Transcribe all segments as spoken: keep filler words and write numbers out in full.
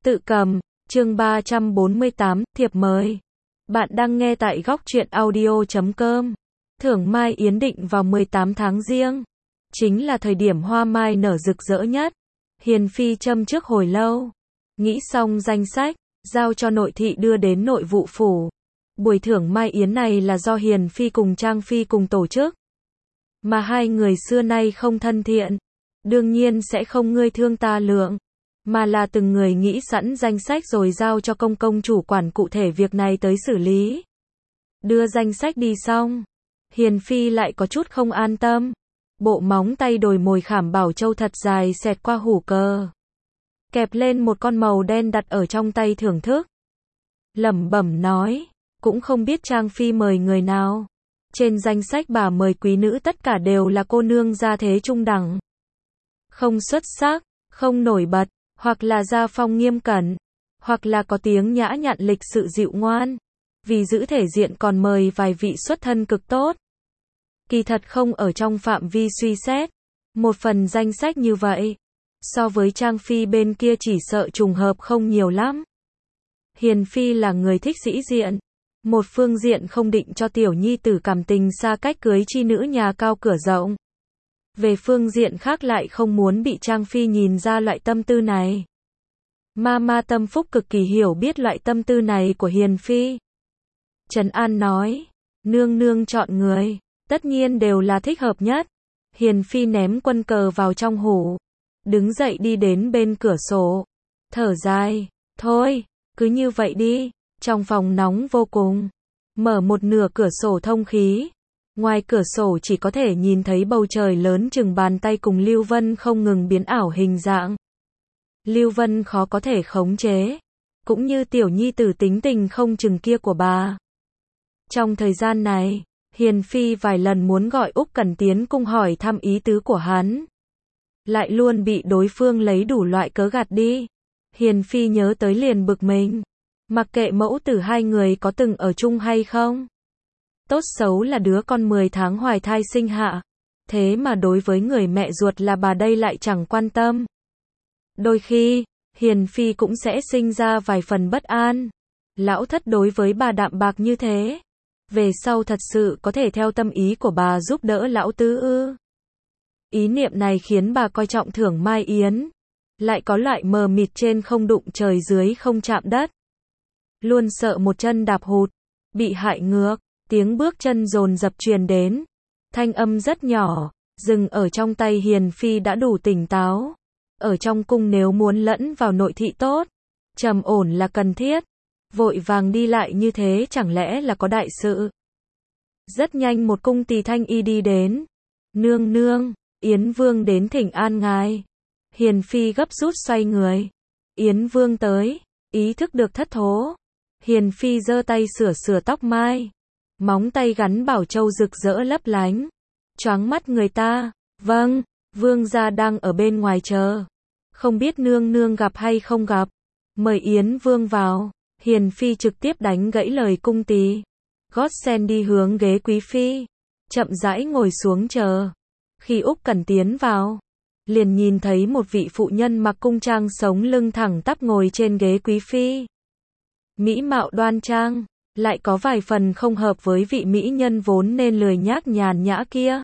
Tự cầm, chương ba trăm bốn mươi tám, thiệp mời. Bạn đang nghe tại góc truyện audio chấm com. Thưởng Mai Yến định vào mười tám tháng Giêng. Chính là thời điểm hoa mai nở rực rỡ nhất. Hiền Phi châm trước hồi lâu. Nghĩ xong danh sách, giao cho nội thị đưa đến nội vụ phủ. Buổi thưởng Mai Yến này là do Hiền Phi cùng Trang Phi cùng tổ chức. Mà hai người xưa nay không thân thiện. Đương nhiên sẽ không ngươi thương ta lượng. Mà là từng người nghĩ sẵn danh sách rồi giao cho công công chủ quản cụ thể việc này tới xử lý. Đưa danh sách đi xong. Hiền Phi lại có chút không an tâm. Bộ móng tay đồi mồi khảm bảo châu thật dài xẹt qua hủ cờ. Kẹp lên một con màu đen đặt ở trong tay thưởng thức. Lẩm bẩm nói, cũng không biết Trang Phi mời người nào. Trên danh sách bà mời quý nữ tất cả đều là cô nương gia thế trung đẳng. Không xuất sắc, không nổi bật, hoặc là gia phong nghiêm cẩn, hoặc là có tiếng nhã nhặn lịch sự dịu ngoan. Vì giữ thể diện còn mời vài vị xuất thân cực tốt. Kỳ thật không ở trong phạm vi suy xét. Một phần danh sách như vậy, so với Trang Phi bên kia chỉ sợ trùng hợp không nhiều lắm. Hiền Phi là người thích sĩ diện. Một phương diện không định cho tiểu nhi tử cảm tình xa cách cưới chi nữ nhà cao cửa rộng. Về phương diện khác lại không muốn bị Trang Phi nhìn ra loại tâm tư này. Mama Tâm Phúc cực kỳ hiểu biết loại tâm tư này của Hiền Phi. Trần An nói, nương nương chọn người, tất nhiên đều là thích hợp nhất. Hiền Phi ném quân cờ vào trong hũ, đứng dậy đi đến bên cửa sổ, thở dài, thôi, cứ như vậy đi. Trong phòng nóng vô cùng, mở một nửa cửa sổ thông khí. Ngoài cửa sổ chỉ có thể nhìn thấy bầu trời lớn chừng bàn tay cùng Lưu Vân không ngừng biến ảo hình dạng. Lưu Vân khó có thể khống chế, cũng như tiểu nhi tử tính tình không chừng kia của bà. Trong thời gian này, Hiền Phi vài lần muốn gọi Úc Cẩn tiến cung hỏi thăm ý tứ của hắn. Lại luôn bị đối phương lấy đủ loại cớ gạt đi. Hiền Phi nhớ tới liền bực mình. Mặc kệ mẫu tử hai người có từng ở chung hay không. Tốt xấu là đứa con mười tháng hoài thai sinh hạ. Thế mà đối với người mẹ ruột là bà đây lại chẳng quan tâm. Đôi khi, Hiền Phi cũng sẽ sinh ra vài phần bất an. Lão thất đối với bà đạm bạc như thế. Về sau thật sự có thể theo tâm ý của bà giúp đỡ lão tứ ư. Ý niệm này khiến bà coi trọng thưởng Mai Yến. Lại có loại mờ mịt trên không đụng trời dưới không chạm đất. Luôn sợ một chân đạp hụt, bị hại ngược. Tiếng bước chân dồn dập truyền đến. Thanh âm rất nhỏ, dừng ở trong tay Hiền Phi đã đủ tỉnh táo. Ở trong cung nếu muốn lẫn vào nội thị tốt, trầm ổn là cần thiết. Vội vàng đi lại như thế chẳng lẽ là có đại sự. Rất nhanh một cung tỳ thanh y đi đến. Nương nương, Yến Vương đến thỉnh an ngài. Hiền Phi gấp rút xoay người. Yến Vương tới, ý thức được thất thố. Hiền Phi giơ tay sửa sửa tóc mai. Móng tay gắn bảo châu rực rỡ lấp lánh. Choáng mắt người ta. Vâng, Vương gia đang ở bên ngoài chờ. Không biết nương nương gặp hay không gặp. Mời Yến Vương vào. Hiền Phi trực tiếp đánh gãy lời cung tỳ. Gót sen đi hướng ghế quý phi. Chậm rãi ngồi xuống chờ. Khi Úc Cẩn tiến vào, liền nhìn thấy một vị phụ nhân mặc cung trang sống lưng thẳng tắp ngồi trên ghế quý phi. Mỹ mạo đoan trang, lại có vài phần không hợp với vị mỹ nhân vốn nên lười nhác nhàn nhã kia.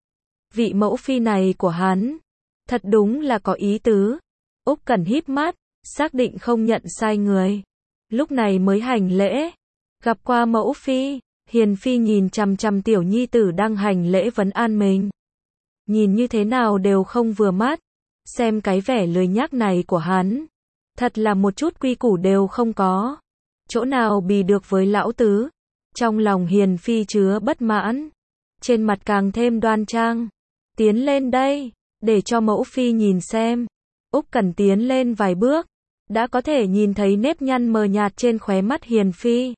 Vị mẫu phi này của hắn, thật đúng là có ý tứ. Úc Cẩn híp mắt, xác định không nhận sai người. Lúc này mới hành lễ. Gặp qua mẫu phi. Hiền Phi nhìn chằm chằm tiểu nhi tử đang hành lễ vấn an mình. Nhìn như thế nào đều không vừa mắt. Xem cái vẻ lười nhác này của hắn, thật là một chút quy củ đều không có. Chỗ nào bì được với lão tứ. Trong lòng Hiền Phi chứa bất mãn. Trên mặt càng thêm đoan trang. Tiến lên đây, để cho mẫu phi nhìn xem. Úc Cẩn tiến lên vài bước, đã có thể nhìn thấy nếp nhăn mờ nhạt trên khóe mắt Hiền Phi.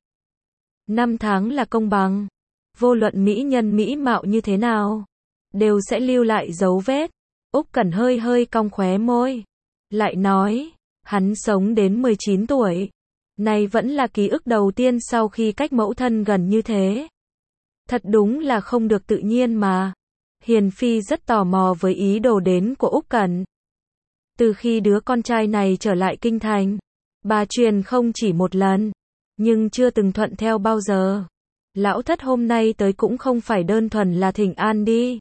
Năm tháng là công bằng. Vô luận mỹ nhân mỹ mạo như thế nào, đều sẽ lưu lại dấu vết. Úc Cẩn hơi hơi cong khóe môi. Lại nói, hắn sống đến mười chín tuổi. Này vẫn là ký ức đầu tiên sau khi cách mẫu thân gần như thế. Thật đúng là không được tự nhiên mà. Hiền Phi rất tò mò với ý đồ đến của Úc Cẩn. Từ khi đứa con trai này trở lại kinh thành, Bà truyền không chỉ một lần, nhưng chưa từng thuận theo bao giờ. Lão thất hôm nay tới cũng không phải đơn thuần là thỉnh an đi.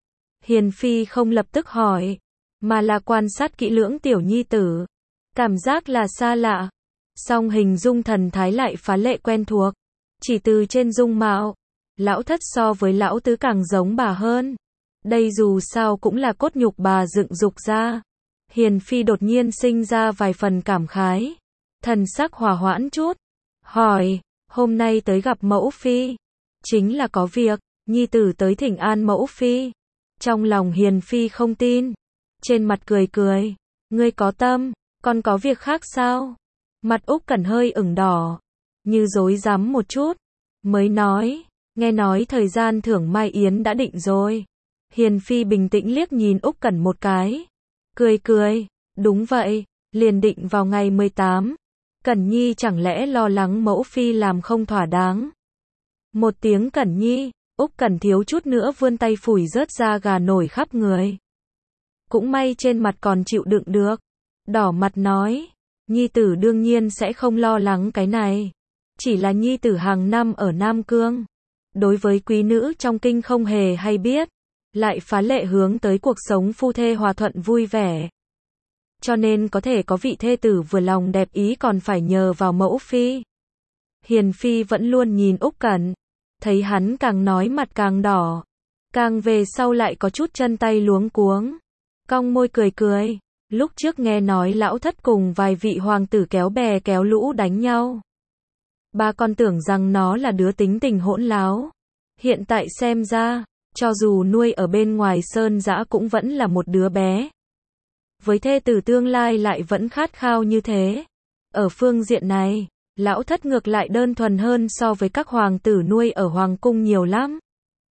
Hiền phi không lập tức hỏi, mà là quan sát kỹ lưỡng tiểu nhi tử. Cảm giác là xa lạ, song hình dung thần thái lại phá lệ quen thuộc. Chỉ từ trên dung mạo, lão thất so với lão tứ càng giống bà hơn. Đây dù sao cũng là cốt nhục bà dựng dục ra. Hiền phi đột nhiên sinh ra vài phần cảm khái. Thần sắc hòa hoãn chút. Hỏi, hôm nay tới gặp mẫu phi. Chính là có việc, nhi tử tới thỉnh an mẫu phi. Trong lòng hiền phi không tin. Trên mặt cười cười. Ngươi có tâm, còn có việc khác sao? Mặt Úc Cẩn hơi ửng đỏ. Như rối rắm một chút. Mới nói, nghe nói thời gian thưởng mai yến đã định rồi. Hiền phi bình tĩnh liếc nhìn Úc Cẩn một cái. Cười cười, đúng vậy, liền định vào ngày mười tám. Cẩn Nhi chẳng lẽ lo lắng mẫu phi làm không thỏa đáng. Một tiếng Cẩn Nhi, Úc Cẩn thiếu chút nữa vươn tay phủi rớt da gà nổi khắp người. Cũng may trên mặt còn chịu đựng được. Đỏ mặt nói, Nhi tử đương nhiên sẽ không lo lắng cái này. Chỉ là Nhi tử hàng năm ở Nam Cương. Đối với quý nữ trong kinh không hề hay biết. Lại phá lệ hướng tới cuộc sống phu thê hòa thuận vui vẻ. Cho nên có thể có vị thê tử vừa lòng đẹp ý còn phải nhờ vào mẫu phi. Hiền phi vẫn luôn nhìn Úc Cẩn. Thấy hắn càng nói mặt càng đỏ. Càng về sau lại có chút chân tay luống cuống. Cong môi cười cười. Lúc trước nghe nói lão thất cùng vài vị hoàng tử kéo bè kéo lũ đánh nhau. Bà còn tưởng rằng nó là đứa tính tình hỗn láo. Hiện tại xem ra, cho dù nuôi ở bên ngoài sơn dã cũng vẫn là một đứa bé. Với thê tử tương lai lại vẫn khát khao như thế. Ở phương diện này, lão thất ngược lại đơn thuần hơn so với các hoàng tử nuôi ở hoàng cung nhiều lắm.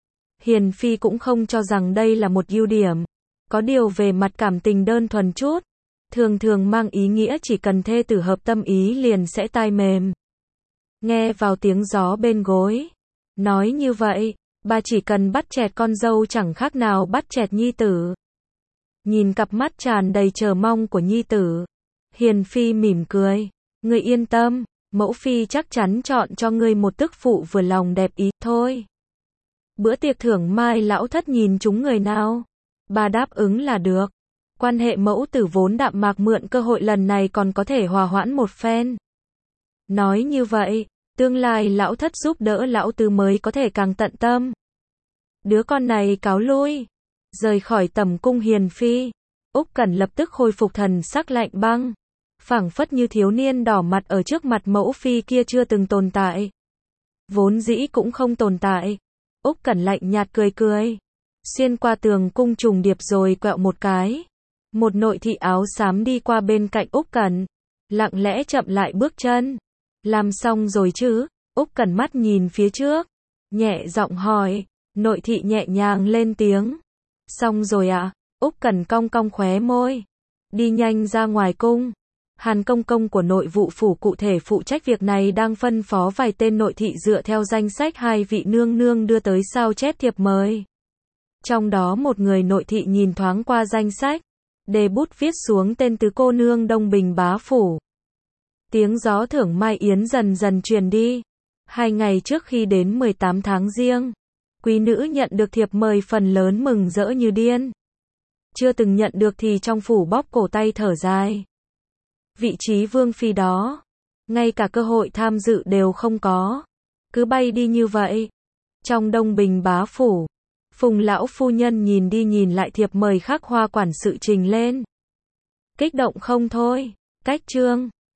Hiền phi cũng không cho rằng đây là một ưu điểm. Có điều về mặt cảm tình đơn thuần chút, thường thường mang ý nghĩa chỉ cần thê tử hợp tâm ý liền sẽ tai mềm. Nghe vào tiếng gió bên gối. Nói như vậy, bà chỉ cần bắt chẹt con dâu chẳng khác nào bắt chẹt nhi tử. Nhìn cặp mắt tràn đầy chờ mong của nhi tử. Hiền phi mỉm cười. Ngươi yên tâm, mẫu phi chắc chắn chọn cho ngươi một tức phụ vừa lòng đẹp ý thôi. Bữa tiệc thưởng mai lão thất nhìn chúng người nào? Bà đáp ứng là được. Quan hệ mẫu tử vốn đạm mạc mượn cơ hội lần này còn có thể hòa hoãn một phen. Nói như vậy, tương lai lão thất giúp đỡ lão tứ mới có thể càng tận tâm. Đứa con này cáo lui. Rời khỏi tầm cung hiền phi. Úc Cẩn lập tức khôi phục thần sắc lạnh băng. Phảng phất như thiếu niên đỏ mặt ở trước mặt mẫu phi kia chưa từng tồn tại. Vốn dĩ cũng không tồn tại. Úc Cẩn lạnh nhạt cười cười. Xuyên qua tường cung trùng điệp rồi quẹo một cái. Một nội thị áo xám đi qua bên cạnh Úc Cẩn. Lặng lẽ chậm lại bước chân. Làm xong rồi chứ? Úc Cẩn mắt nhìn phía trước. Nhẹ giọng hỏi. Nội thị nhẹ nhàng lên tiếng. Xong rồi ạ. À? Úc Cẩn cong cong khóe môi. Đi nhanh ra ngoài cung. Hàn công công của nội vụ phủ cụ thể phụ trách việc này đang phân phó vài tên nội thị dựa theo danh sách hai vị nương nương đưa tới sao chép thiệp mời. Trong đó một người nội thị nhìn thoáng qua danh sách. Đề bút viết xuống tên tứ cô nương Đông Bình bá phủ. Tiếng gió thưởng mai yến dần dần truyền đi. Hai ngày trước khi đến mười tám tháng Giêng, quý nữ nhận được thiệp mời phần lớn mừng rỡ như điên. Chưa từng nhận được thì trong phủ bóp cổ tay thở dài. Vị trí vương phi đó, ngay cả cơ hội tham dự đều không có. Cứ bay đi như vậy. Trong Đông Bình bá phủ, Phùng lão phu nhân nhìn đi nhìn lại thiệp mời khắc hoa quản sự trình lên. Kích động không thôi. Cách chương